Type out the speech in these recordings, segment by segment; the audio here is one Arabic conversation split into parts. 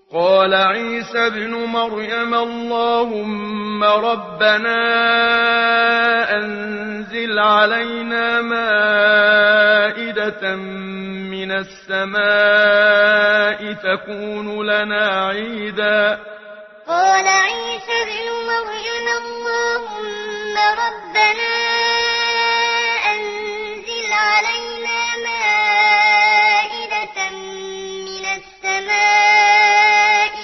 قال عيسى ابن مريم اللهم ربنا أنزل علينا مائدة من السماء تكون لنا عيدا. قال عيسى ابن مريم اللهم ربنا أنزل علينا مائدة من السماء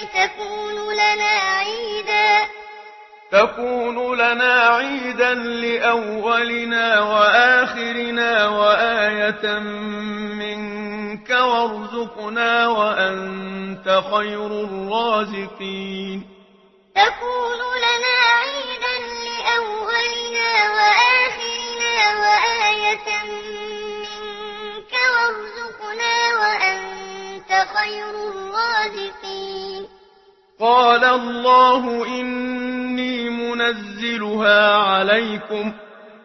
تكون لنا عيدا لأولنا وآخرنا وآية منك وارزقنا وأنت خير الرازقين. تكون لنا عيدا لأولنا وآخرنا وآية منك وارزقنا وأنت خير الرازقين. قال الله إني منزلها عليكم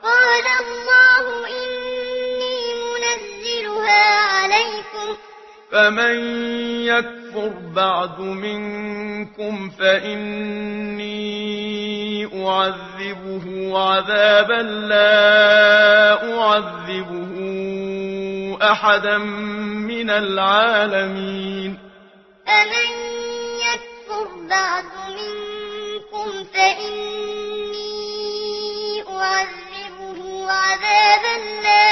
فمن يكفر بعد منكم فإني أعذبه عذابا لا أعذبه أحدا من العالمين. فمن يكفر بعد منكم فإني أعذبه عذابا لا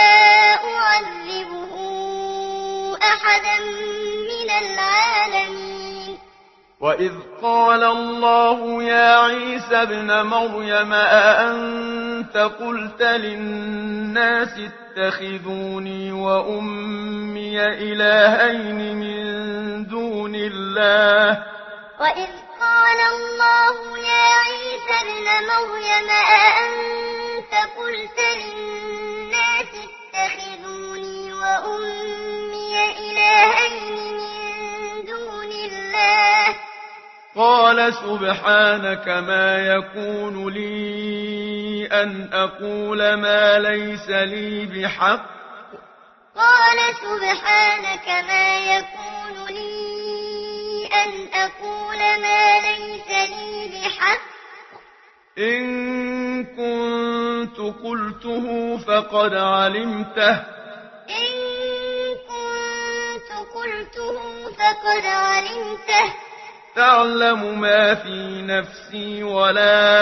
أعذبه أحدا من العالمين. وإذ قال الله يا عيسى ابن مريم أأنت قلت للناس اتخذوني وأمي إلهين من دون الله. وإذ قال الله يا عيسى ابن مريم أأنت قلت للناس اتخذوني وأمي إلهين من دون الله. قال سبحانك ما يكون لي أن أقول ما ليس لي بحق. قال سبحانك ما يكون لي أن أقول ما ليس لي بحق. إن كنت قلته فقد علمته. إن كنت قلته فقد علمته. تعلم ما في نفسي ولا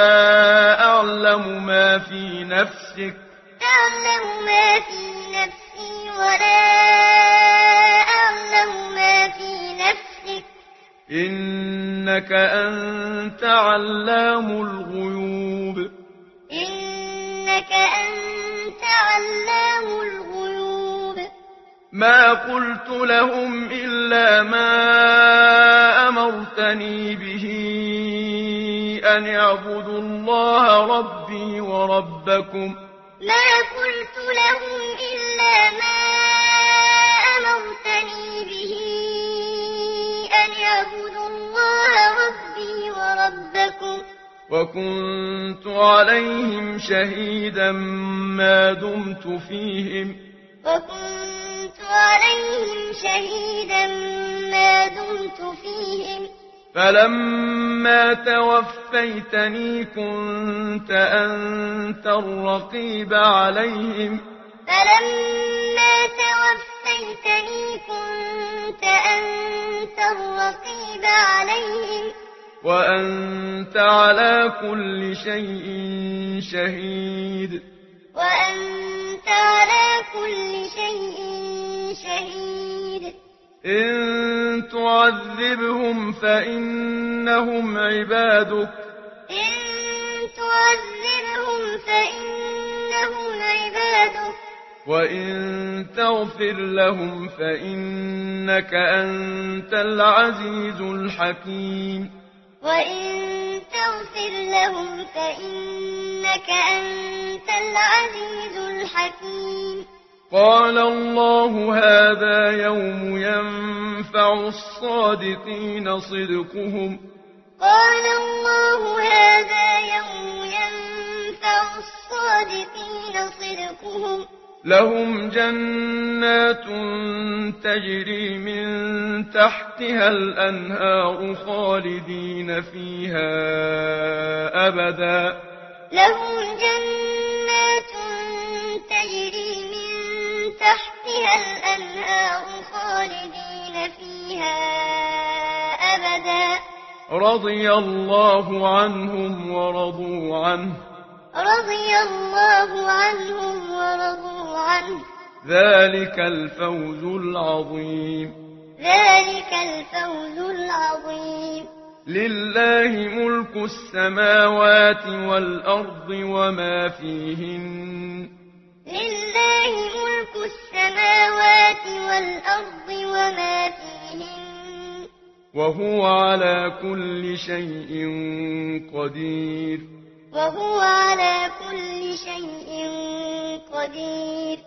أعلم ما في نفسك. تعلم ما في نفسي ولا أعلم ما في نفسك. إنك أنت علام الغيوب. إنك أنت علام الغيوب. ما قلت لهم إلا ما أمرتني به أن اعبدوا الله ربي وربكم. ما قلت لهم إلا ما أمرتني به أن اعبدوا الله ربي وربكم. وكنت عليهم شهيدا ما دمت فيهم. وكنت عليهم شهيدا ما دمت فيهم. فلما توفيتني كنت أنت الرقيب عليهم. فلما توفيتني كنت أنت الرقيب عليهم. وأنت على كل شيء شهيد. وأنت على كل شيء شهيد. إن تعذبهم فإنهم عبادك. إن تعذبهم فإنهم عبادك. وإن تغفر لهم فإنك أنت العزيز الحكيم. وإن تغفر لهم فإنك أنت العزيز الحكيم. قال الله هذا يوم ينفع الصادقين صدقهم. قال الله هذا يوم ينفع الصادقين صدقهم. لهم جنات تجري من تحتها الأنهار خالدين فيها أبدا لهم جنات تجري من تحتها الأنهار خالدين فيها أبدا رضي الله عنهم ورضوا عنه رضي الله عنهم ورضوا عنه ذلك الفوز العظيم ذلك الفوز العظيم لله ملك السماوات والأرض وما فيهن لله ملك السماوات والأرض وما فيهن وهو على كل شيء قدير وهو على كل شيء قدير